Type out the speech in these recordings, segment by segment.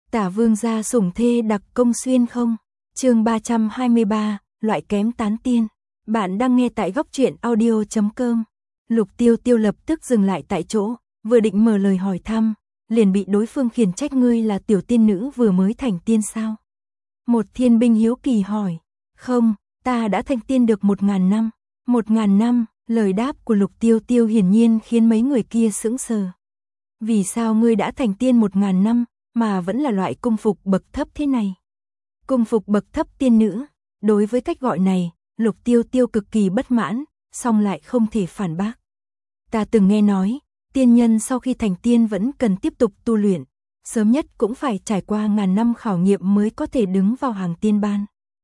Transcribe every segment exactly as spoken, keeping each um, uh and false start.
Tả vương gia sủng thê đặc công xuyên không? Chương ba trăm hai mươi ba, loại kém tán tiên. Bạn đang nghe tại góc truyện audio chấm com. Lục Tiêu Tiêu lập tức dừng lại tại chỗ, vừa định mở lời hỏi thăm, liền bị đối phương khiển trách, ngươi là tiểu tiên nữ vừa mới thành tiên sao? Một thiên binh hiếu kỳ hỏi. Không, ta đã thành tiên được một ngàn năm. Một ngàn năm, lời đáp của Lục Tiêu Tiêu hiển nhiên khiến mấy người kia sững sờ. Vì sao ngươi đã thành tiên một ngàn năm, mà vẫn là loại cung phục bậc thấp thế này? Cung phục bậc thấp tiên nữ, đối với cách gọi này, Lục Tiêu Tiêu cực kỳ bất mãn, song lại không thể phản bác. Ta từng nghe nói, tiên nhân sau khi thành tiên vẫn cần tiếp tục tu luyện, sớm nhất cũng phải trải qua ngàn năm khảo nghiệm mới có thể đứng vào hàng tiên ban.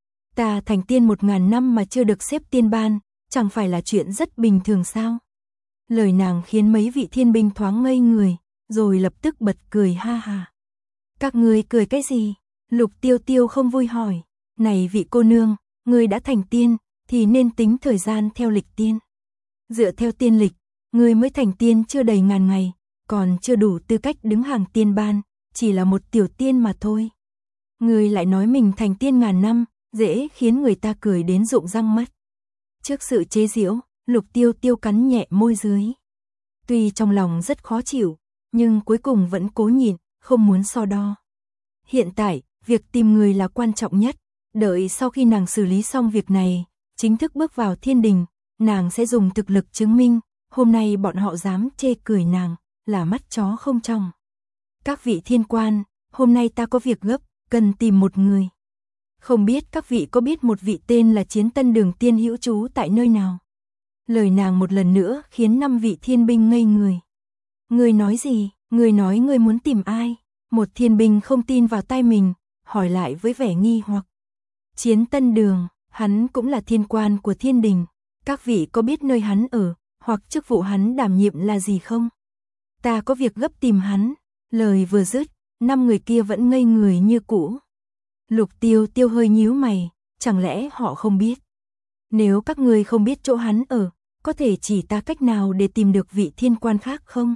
Ta thành tiên một ngàn năm mà chưa được xếp tiên ban, chẳng phải là chuyện rất bình thường sao? Lời nàng khiến mấy vị thiên binh thoáng ngây người, rồi lập tức bật cười ha ha. Các ngươi cười cái gì? Lục Tiêu Tiêu không vui hỏi. Này vị cô nương, ngươi đã thành tiên, thì nên tính thời gian theo lịch tiên. Dựa theo tiên lịch, ngươi mới thành tiên chưa đầy ngàn ngày, còn chưa đủ tư cách đứng hàng tiên ban, chỉ là một tiểu tiên mà thôi. Ngươi lại nói mình thành tiên ngàn năm, dễ khiến người ta cười đến rụng răng mất. Trước sự chế giễu, Lục Tiêu Tiêu cắn nhẹ môi dưới. Tuy trong lòng rất khó chịu, nhưng cuối cùng vẫn cố nhịn, không muốn so đo. Hiện tại, việc tìm người là quan trọng nhất, đợi sau khi nàng xử lý xong việc này, chính thức bước vào thiên đình, nàng sẽ dùng thực lực chứng minh, hôm nay bọn họ dám chê cười nàng, là mắt chó không trong. Các vị thiên quan, hôm nay ta có việc gấp, cần tìm một người. Không biết các vị có biết một vị tên là Chiến Tân Đường tiên hữu trú tại nơi nào? Lời nàng một lần nữa khiến năm vị thiên binh ngây người. Ngươi nói gì? Ngươi nói ngươi muốn tìm ai? Một thiên binh không tin vào tai mình, hỏi lại với vẻ nghi hoặc. Chiến Tân Đường, hắn cũng là thiên quan của thiên đình. Các vị có biết nơi hắn ở, hoặc chức vụ hắn đảm nhiệm là gì không? Ta có việc gấp tìm hắn. Lời vừa dứt, năm người kia vẫn ngây người như cũ. Lục Tiêu Tiêu hơi nhíu mày, chẳng lẽ họ không biết? Nếu các ngươi không biết chỗ hắn ở, có thể chỉ ta cách nào để tìm được vị thiên quan khác không?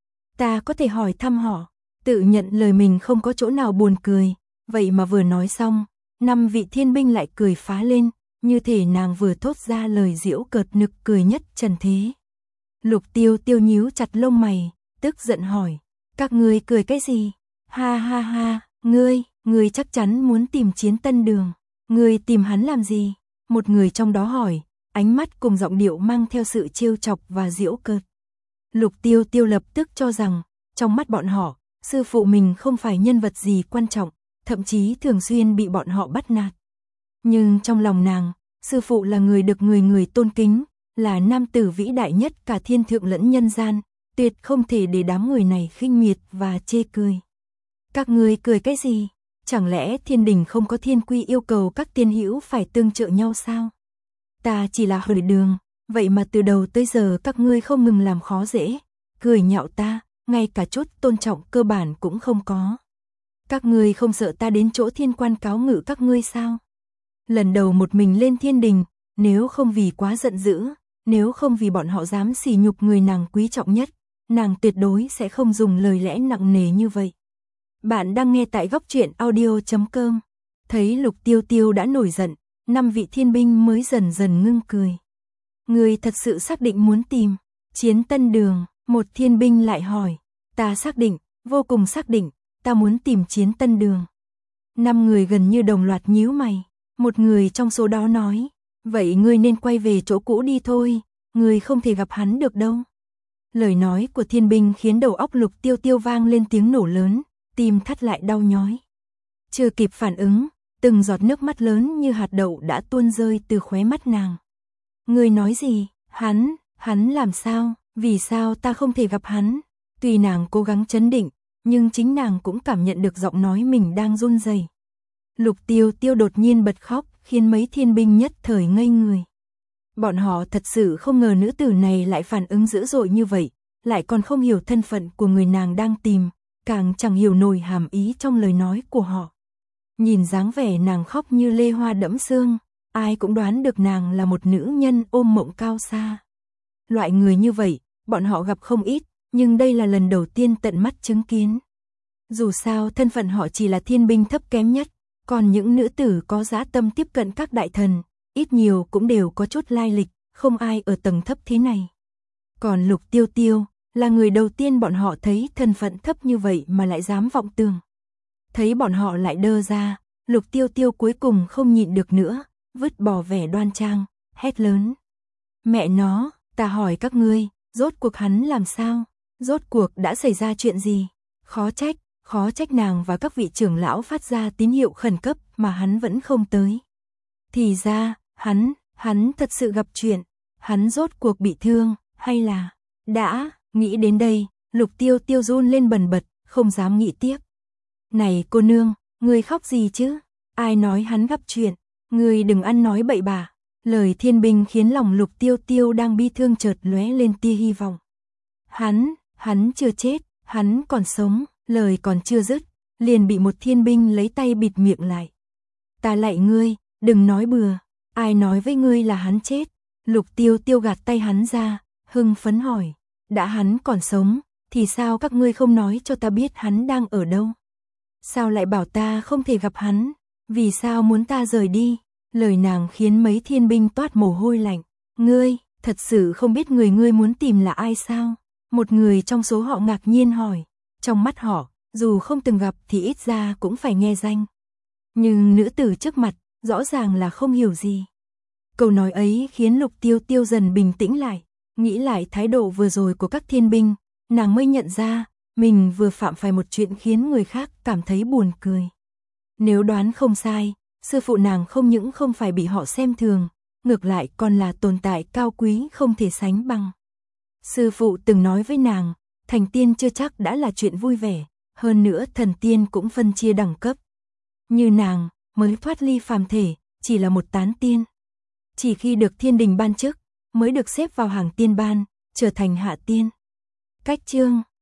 Ta có thể hỏi thăm họ. Tự nhận lời mình không có chỗ nào buồn cười, vậy mà vừa nói xong, năm vị thiên binh lại cười phá lên, như thể nàng vừa thốt ra lời giễu cợt nực cười nhất trần thế. Lục Tiêu Tiêu nhíu chặt lông mày, tức giận hỏi, các ngươi cười cái gì? Ha ha ha, ngươi, ngươi chắc chắn muốn tìm Chiến Tân Đường, ngươi tìm hắn làm gì? Một người trong đó hỏi, ánh mắt cùng giọng điệu mang theo sự trêu chọc và giễu cợt. Lục Tiêu Tiêu lập tức cho rằng, trong mắt bọn họ, sư phụ mình không phải nhân vật gì quan trọng, thậm chí thường xuyên bị bọn họ bắt nạt. Nhưng trong lòng nàng, sư phụ là người được người người tôn kính, là nam tử vĩ đại nhất cả thiên thượng lẫn nhân gian, tuyệt không thể để đám người này khinh miệt và chê cười. Các ngươi cười cái gì? Chẳng lẽ thiên đình không có thiên quy yêu cầu các tiên hữu phải tương trợ nhau sao? Ta chỉ là hỏi đường, vậy mà từ đầu tới giờ các ngươi không ngừng làm khó dễ, cười nhạo ta, ngay cả chút tôn trọng cơ bản cũng không có. Các ngươi không sợ ta đến chỗ thiên quan cáo ngự các ngươi sao? Lần đầu một mình lên thiên đình, nếu không vì quá giận dữ, nếu không vì bọn họ dám sỉ nhục người nàng quý trọng nhất, nàng tuyệt đối sẽ không dùng lời lẽ nặng nề như vậy. Bạn đang nghe tại góc truyện audio chấm com. Thấy Lục Tiêu Tiêu đã nổi giận, năm vị thiên binh mới dần dần ngưng cười. Ngươi thật sự xác định muốn tìm Chiến Tân Đường? Một thiên binh lại hỏi. Ta xác định, vô cùng xác định, ta muốn tìm Chiến Tân Đường. Năm người gần như đồng loạt nhíu mày. Một người trong số đó nói, vậy ngươi nên quay về chỗ cũ đi thôi, ngươi không thể gặp hắn được đâu. Lời nói của thiên binh khiến đầu óc Lục Tiêu Tiêu vang lên tiếng nổ lớn, tim thắt lại đau nhói. Chưa kịp phản ứng, từng giọt nước mắt lớn như hạt đậu đã tuôn rơi từ khóe mắt nàng. Ngươi nói gì? Hắn, hắn làm sao? Vì sao ta không thể gặp hắn? Tuy nàng cố gắng trấn định, nhưng chính nàng cũng cảm nhận được giọng nói mình đang run rẩy. Lục Tiêu Tiêu đột nhiên bật khóc, khiến mấy thiên binh nhất thời ngây người. Bọn họ thật sự không ngờ nữ tử này lại phản ứng dữ dội như vậy, lại còn không hiểu thân phận của người nàng đang tìm, càng chẳng hiểu nổi hàm ý trong lời nói của họ. Nhìn dáng vẻ nàng khóc như lê hoa đẫm sương, ai cũng đoán được nàng là một nữ nhân ôm mộng cao xa. Loại người như vậy, bọn họ gặp không ít, nhưng đây là lần đầu tiên tận mắt chứng kiến. Dù sao thân phận họ chỉ là thiên binh thấp kém nhất, còn những nữ tử có dã tâm tiếp cận các đại thần, ít nhiều cũng đều có chút lai lịch, không ai ở tầng thấp thế này. Còn Lục Tiêu Tiêu, là người đầu tiên bọn họ thấy thân phận thấp như vậy mà lại dám vọng tường. Thấy bọn họ lại đơ ra, Lục Tiêu Tiêu cuối cùng không nhịn được nữa, vứt bỏ vẻ đoan trang, hét lớn. Mẹ nó, ta hỏi các ngươi, rốt cuộc hắn làm sao? Rốt cuộc đã xảy ra chuyện gì? Khó trách, khó trách nàng và các vị trưởng lão phát ra tín hiệu khẩn cấp mà hắn vẫn không tới. Thì ra, hắn, hắn thật sự gặp chuyện, hắn rốt cuộc bị thương, hay là... Đã, nghĩ đến đây, Lục Tiêu Tiêu run lên bần bật, không dám nghĩ tiếp. Này cô nương, ngươi khóc gì chứ? Ai nói hắn gặp chuyện? Ngươi đừng ăn nói bậy bạ. Lời thiên binh khiến lòng Lục Tiêu Tiêu đang bi thương chợt lóe lên tia hy vọng. Hắn, hắn chưa chết, hắn còn sống, lời còn chưa dứt, liền bị một thiên binh lấy tay bịt miệng lại. Ta lạy ngươi, đừng nói bừa, ai nói với ngươi là hắn chết? Lục Tiêu Tiêu gạt tay hắn ra, hưng phấn hỏi, đã hắn còn sống, thì sao các ngươi không nói cho ta biết hắn đang ở đâu? Sao lại bảo ta không thể gặp hắn? Vì sao muốn ta rời đi? Lời nàng khiến mấy thiên binh toát mồ hôi lạnh. Ngươi, thật sự không biết người ngươi muốn tìm là ai sao? Một người trong số họ ngạc nhiên hỏi. Trong mắt họ, dù không từng gặp thì ít ra cũng phải nghe danh. Nhưng nữ tử trước mặt, rõ ràng là không hiểu gì. Câu nói ấy khiến Lục Tiêu Tiêu dần bình tĩnh lại. Nghĩ lại thái độ vừa rồi của các thiên binh, nàng mới nhận ra, mình vừa phạm phải một chuyện khiến người khác cảm thấy buồn cười. Nếu đoán không sai, sư phụ nàng không những không phải bị họ xem thường, ngược lại còn là tồn tại cao quý không thể sánh bằng. Sư phụ từng nói với nàng, thành tiên chưa chắc đã là chuyện vui vẻ, hơn nữa thần tiên cũng phân chia đẳng cấp. Như nàng, mới thoát ly phàm thể, chỉ là một tán tiên. Chỉ khi được thiên đình ban chức, mới được xếp vào hàng tiên ban, trở thành hạ tiên. Cách chương